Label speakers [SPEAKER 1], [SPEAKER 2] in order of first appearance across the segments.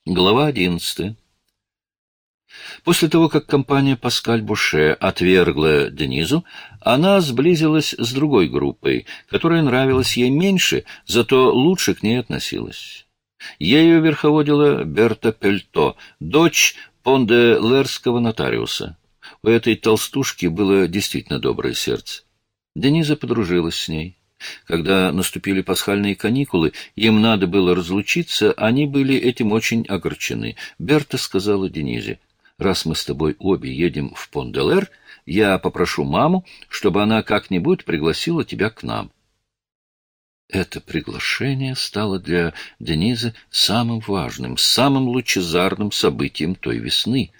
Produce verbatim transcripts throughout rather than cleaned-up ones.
[SPEAKER 1] Глава одиннадцатая. После того, как компания Паскаль-Буше отвергла Денизу, она сблизилась с другой группой, которая нравилась ей меньше, зато лучше к ней относилась. Ею верховодила Берта Пельто, дочь понделерского нотариуса. У этой толстушки было действительно доброе сердце. Дениза подружилась с ней. Когда наступили пасхальные каникулы, им надо было разлучиться, они были этим очень огорчены. Берта сказала Денизе: «Раз мы с тобой обе едем в Пон-де-Лер, я попрошу маму, чтобы она как-нибудь пригласила тебя к нам». Это приглашение стало для Денизы самым важным, самым лучезарным событием той весны.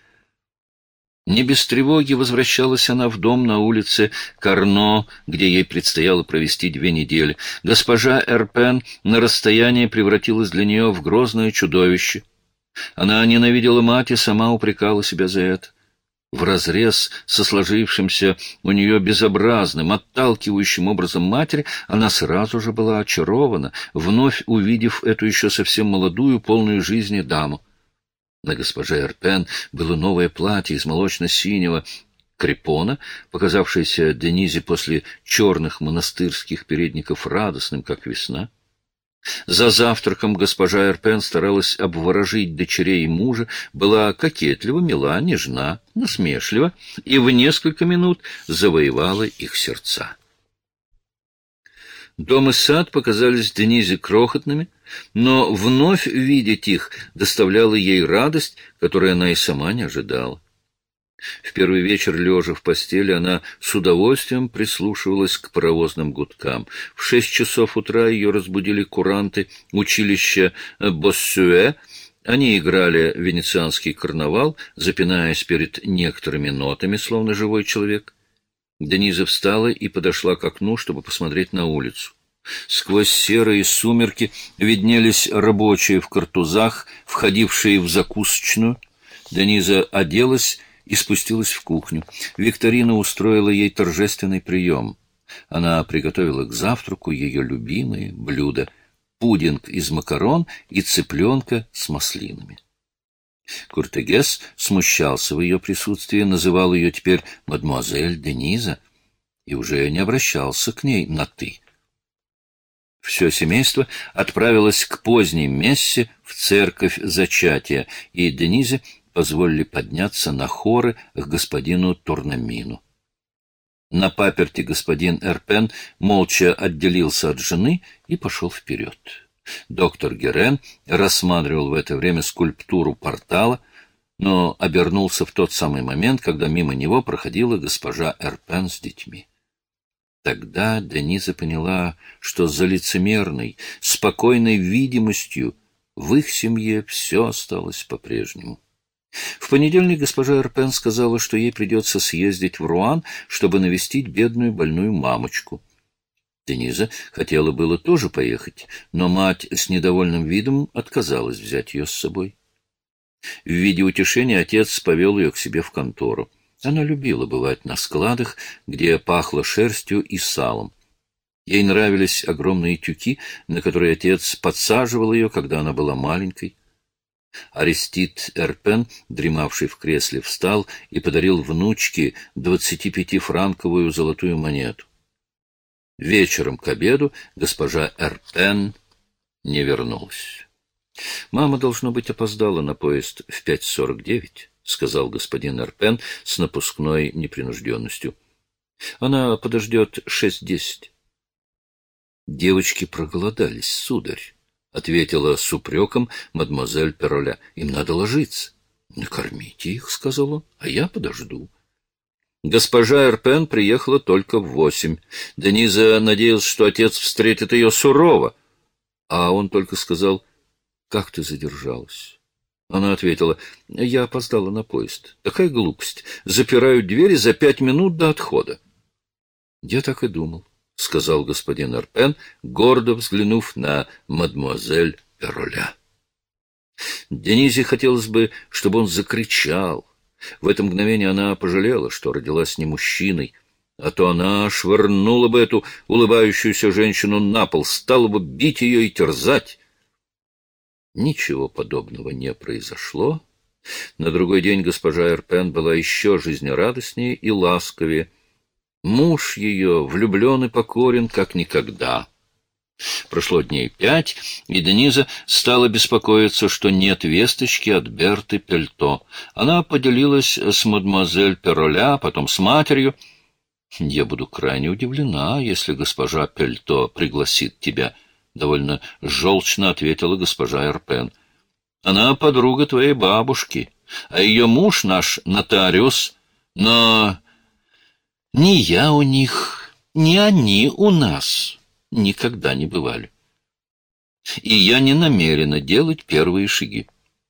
[SPEAKER 1] Не без тревоги возвращалась она в дом на улице Карно, где ей предстояло провести две недели. Госпожа Эрпен на расстоянии превратилась для нее в грозное чудовище. Она ненавидела мать и сама упрекала себя за это. Вразрез со сложившимся у нее безобразным, отталкивающим образом матери, она сразу же была очарована, вновь увидев эту еще совсем молодую, полную жизни даму. На госпоже Эрпен было новое платье из молочно-синего крепона, показавшееся Денизе после черных монастырских передников радостным, как весна. За завтраком госпожа Эрпен старалась обворожить дочерей и мужа, была кокетлива, мила, нежна, насмешлива и в несколько минут завоевала их сердца. Дом и сад показались Денизе крохотными, но вновь видеть их доставляло ей радость, которую она и сама не ожидала. В первый вечер, лежа в постели, она с удовольствием прислушивалась к паровозным гудкам. В шесть часов утра ее разбудили куранты училища Боссюэ. Они играли венецианский карнавал, запинаясь перед некоторыми нотами, словно живой человек. Дениза встала и подошла к окну, чтобы посмотреть на улицу. Сквозь серые сумерки виднелись рабочие в картузах, входившие в закусочную. Дениза оделась и спустилась в кухню. Викторина устроила ей торжественный прием. Она приготовила к завтраку ее любимые блюда — пудинг из макарон и цыпленка с маслинами. Куртегес смущался в ее присутствии, называл ее теперь мадемуазель Дениза и уже не обращался к ней на «ты». Все семейство отправилось к поздней мессе в церковь Зачатия, и Денизе позволили подняться на хоры к господину Турнамину. На паперти господин Эрпен молча отделился от жены и пошел вперед. Доктор Герен рассматривал в это время скульптуру портала, но обернулся в тот самый момент, когда мимо него проходила госпожа Эрпен с детьми. Тогда Дениза поняла, что за лицемерной, спокойной видимостью в их семье все осталось по-прежнему. В понедельник госпожа Эрпен сказала, что ей придется съездить в Руан, чтобы навестить бедную больную мамочку. Дениза хотела было тоже поехать, но мать с недовольным видом отказалась взять ее с собой. В виде утешения отец повел ее к себе в контору. Она любила бывать на складах, где пахло шерстью и салом. Ей нравились огромные тюки, на которые отец подсаживал ее, когда она была маленькой. Арестит Эрпен, дремавший в кресле, встал и подарил внучке двадцатипятифранковую золотую монету. Вечером к обеду госпожа Эрпен не вернулась. «Мама, должно быть, опоздала на поезд в пять сорок девять», — сказал господин Эрпен с напускной непринужденностью. «Она подождет шесть десять». «Девочки проголодались, сударь», — ответила с упреком мадемуазель Пероля. «Им надо ложиться». «Накормите их», — сказал он, — «а я подожду». Госпожа Эрпен приехала только в восемь. Дениза надеялась, что отец встретит ее сурово, а он только сказал: «Как ты задержалась?» Она ответила: «Я опоздала на поезд. Такая глупость. Запирают двери за пять минут до отхода». «Я так и думал», — сказал господин Эрпен, гордо взглянув на мадемуазель Пероля. Денизе хотелось бы, чтобы он закричал. В это мгновение она пожалела, что родилась не мужчиной, а то она швырнула бы эту улыбающуюся женщину на пол, стала бы бить ее и терзать. Ничего подобного не произошло. На другой день госпожа Эрпен была еще жизнерадостнее и ласковее. Муж ее влюблен и покорен, как никогда. Прошло дней пять, и Дениза стала беспокоиться, что нет весточки от Берты Пельто. Она поделилась с мадемуазель Пероля, потом с матерью. «Я буду крайне удивлена, если госпожа Пельто пригласит тебя», — довольно желчно ответила госпожа Эрпен. «Она подруга твоей бабушки, а ее муж наш нотариус, но ни я у них, ни они у нас никогда не бывали. И я не намерена делать первые шаги».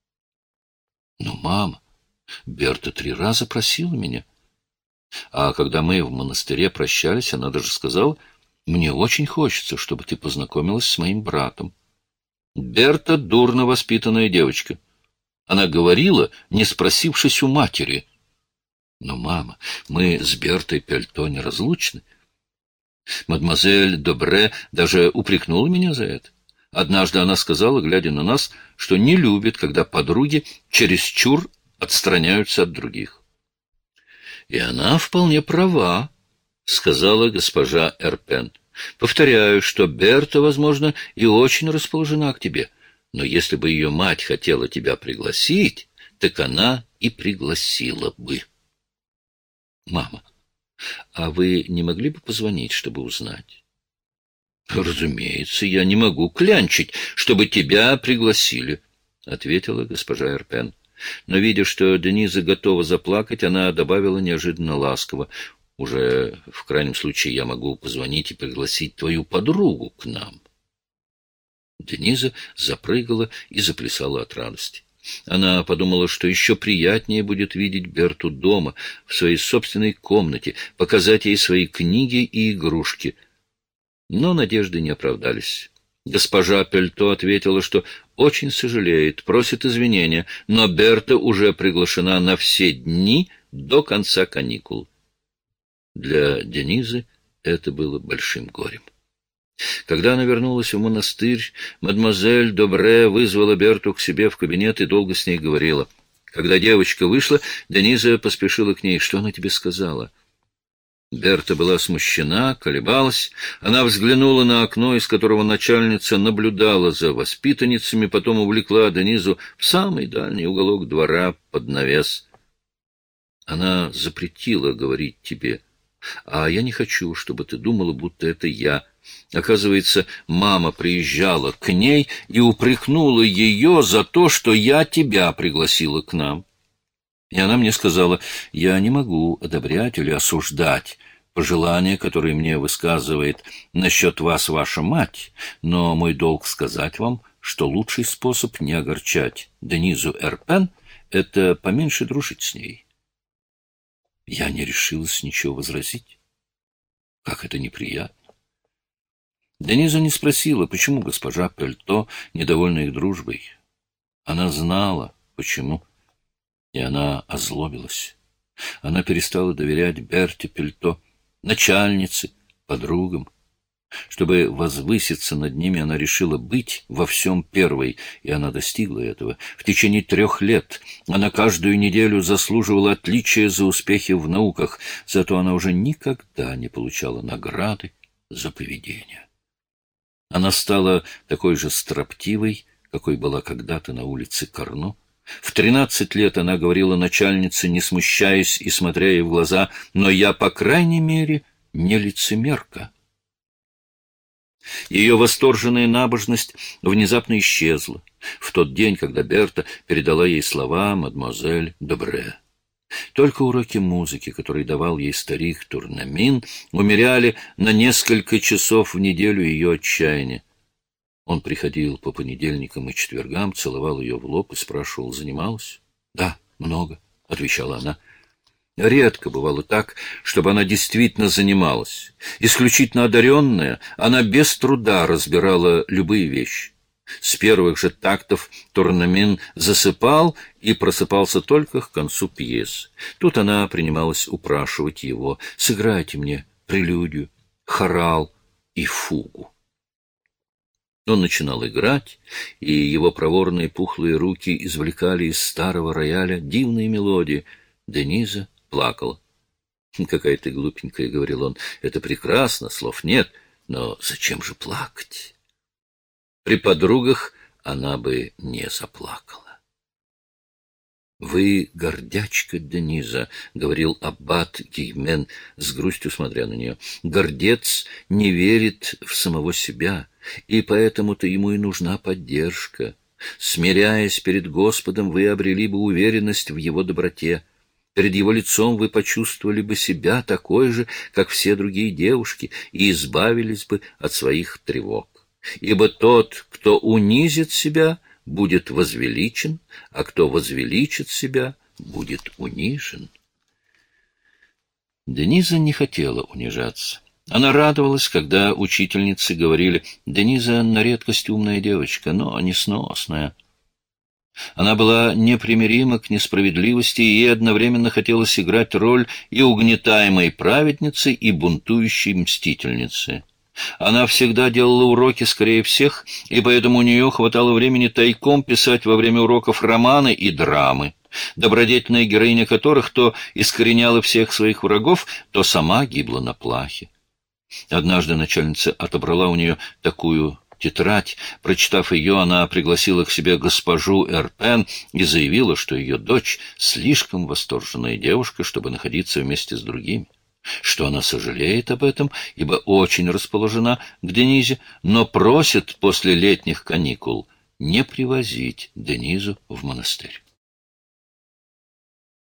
[SPEAKER 1] «Но, мама, Берта три раза просила меня. А когда мы в монастыре прощались, она даже сказала: мне очень хочется, чтобы ты познакомилась с моим братом». Берта дурно воспитанная девочка. Она говорила, не спросившись у матери. «Но, мама, мы с Бертой Пельто неразлучны. Мадемуазель Добре даже упрекнула меня за это. Однажды она сказала, глядя на нас, что не любит, когда подруги чересчур отстраняются от других». «И она вполне права», — сказала госпожа Эрпен. «Повторяю, что Берта, возможно, и очень расположена к тебе, но если бы ее мать хотела тебя пригласить, так она и пригласила бы». «Мама, а вы не могли бы позвонить, чтобы узнать?» «Разумеется, я не могу клянчить, чтобы тебя пригласили», — ответила госпожа Эрпен. Но, видя, что Дениза готова заплакать, она добавила неожиданно ласково: «Уже, в крайнем случае, я могу позвонить и пригласить твою подругу к нам». Дениза запрыгала и заплясала от радости. Она подумала, что еще приятнее будет видеть Берту дома, в своей собственной комнате, показать ей свои книги и игрушки. Но надежды не оправдались. Госпожа Пельто ответила, что очень сожалеет, просит извинения, но Берта уже приглашена на все дни до конца каникул. Для Денизы это было большим горем. Когда она вернулась в монастырь, мадемуазель Добре вызвала Берту к себе в кабинет и долго с ней говорила. Когда девочка вышла, Дениза поспешила к ней. «Что она тебе сказала?» Берта была смущена, колебалась. Она взглянула на окно, из которого начальница наблюдала за воспитанницами, потом увлекла Денизу в самый дальний уголок двора под навес. «Она запретила говорить тебе, а я не хочу, чтобы ты думала, будто это я. Оказывается, мама приезжала к ней и упрекнула ее за то, что я тебя пригласила к нам. И она мне сказала: я не могу одобрять или осуждать пожелания, которые мне высказывает насчет вас ваша мать, но мой долг сказать вам, что лучший способ не огорчать Денизу Эрпен — это поменьше дружить с ней». Я не решилась ничего возразить. Как это неприятно. Дениза не спросила, почему госпожа Пельто недовольна их дружбой. Она знала, почему. И она озлобилась. Она перестала доверять Берте Пельто, начальнице, подругам. Чтобы возвыситься над ними, она решила быть во всем первой, и она достигла этого. В течение трех лет она каждую неделю заслуживала отличия за успехи в науках, зато она уже никогда не получала награды за поведение. Она стала такой же строптивой, какой была когда-то на улице Карно. В тринадцать лет она говорила начальнице, не смущаясь и смотря ей в глаза: «Но я, по крайней мере, не лицемерка». Ее восторженная набожность внезапно исчезла в тот день, когда Берта передала ей слова мадемуазель Добре. Только уроки музыки, которые давал ей старик Турнамин, умеряли на несколько часов в неделю ее отчаяние. Он приходил по понедельникам и четвергам, целовал ее в лоб и спрашивал: «Занималась?» «Да, много», — отвечала она. Редко бывало так, чтобы она действительно занималась. Исключительно одаренная, она без труда разбирала любые вещи. С первых же тактов Турнамин засыпал и просыпался только к концу пьесы. Тут она принималась упрашивать его: «Сыграйте мне прелюдию, хорал и фугу». Он начинал играть, и его проворные пухлые руки извлекали из старого рояля дивные мелодии. Дениза плакала. «Какая ты глупенькая», — говорил он, — «это прекрасно, слов нет, но зачем же плакать?» При подругах она бы не заплакала. «Вы гордячка, Дениза», — говорил аббат Гиймен, с грустью смотря на нее. «Гордец не верит в самого себя, и поэтому-то ему и нужна поддержка. Смиряясь перед Господом, вы обрели бы уверенность в его доброте. Перед его лицом вы почувствовали бы себя такой же, как все другие девушки, и избавились бы от своих тревог. Ибо тот, кто унизит себя, будет возвеличен, а кто возвеличит себя, будет унижен». Дениза не хотела унижаться. Она радовалась, когда учительницы говорили: «Дениза на редкость умная девочка, но несносная». Она была непримирима к несправедливости, и ей одновременно хотелось играть роль и угнетаемой праведницы, и бунтующей мстительницы. Она всегда делала уроки скорее всех, и поэтому у нее хватало времени тайком писать во время уроков романы и драмы, добродетельная героиня которых то искореняла всех своих врагов, то сама гибла на плахе. Однажды начальница отобрала у нее такую тетрадь. Прочитав ее, она пригласила к себе госпожу Эрпен и заявила, что ее дочь слишком восторженная девушка, чтобы находиться вместе с другими, что она сожалеет об этом, ибо очень расположена к Денизе, но просит после летних каникул не привозить Денизу в монастырь.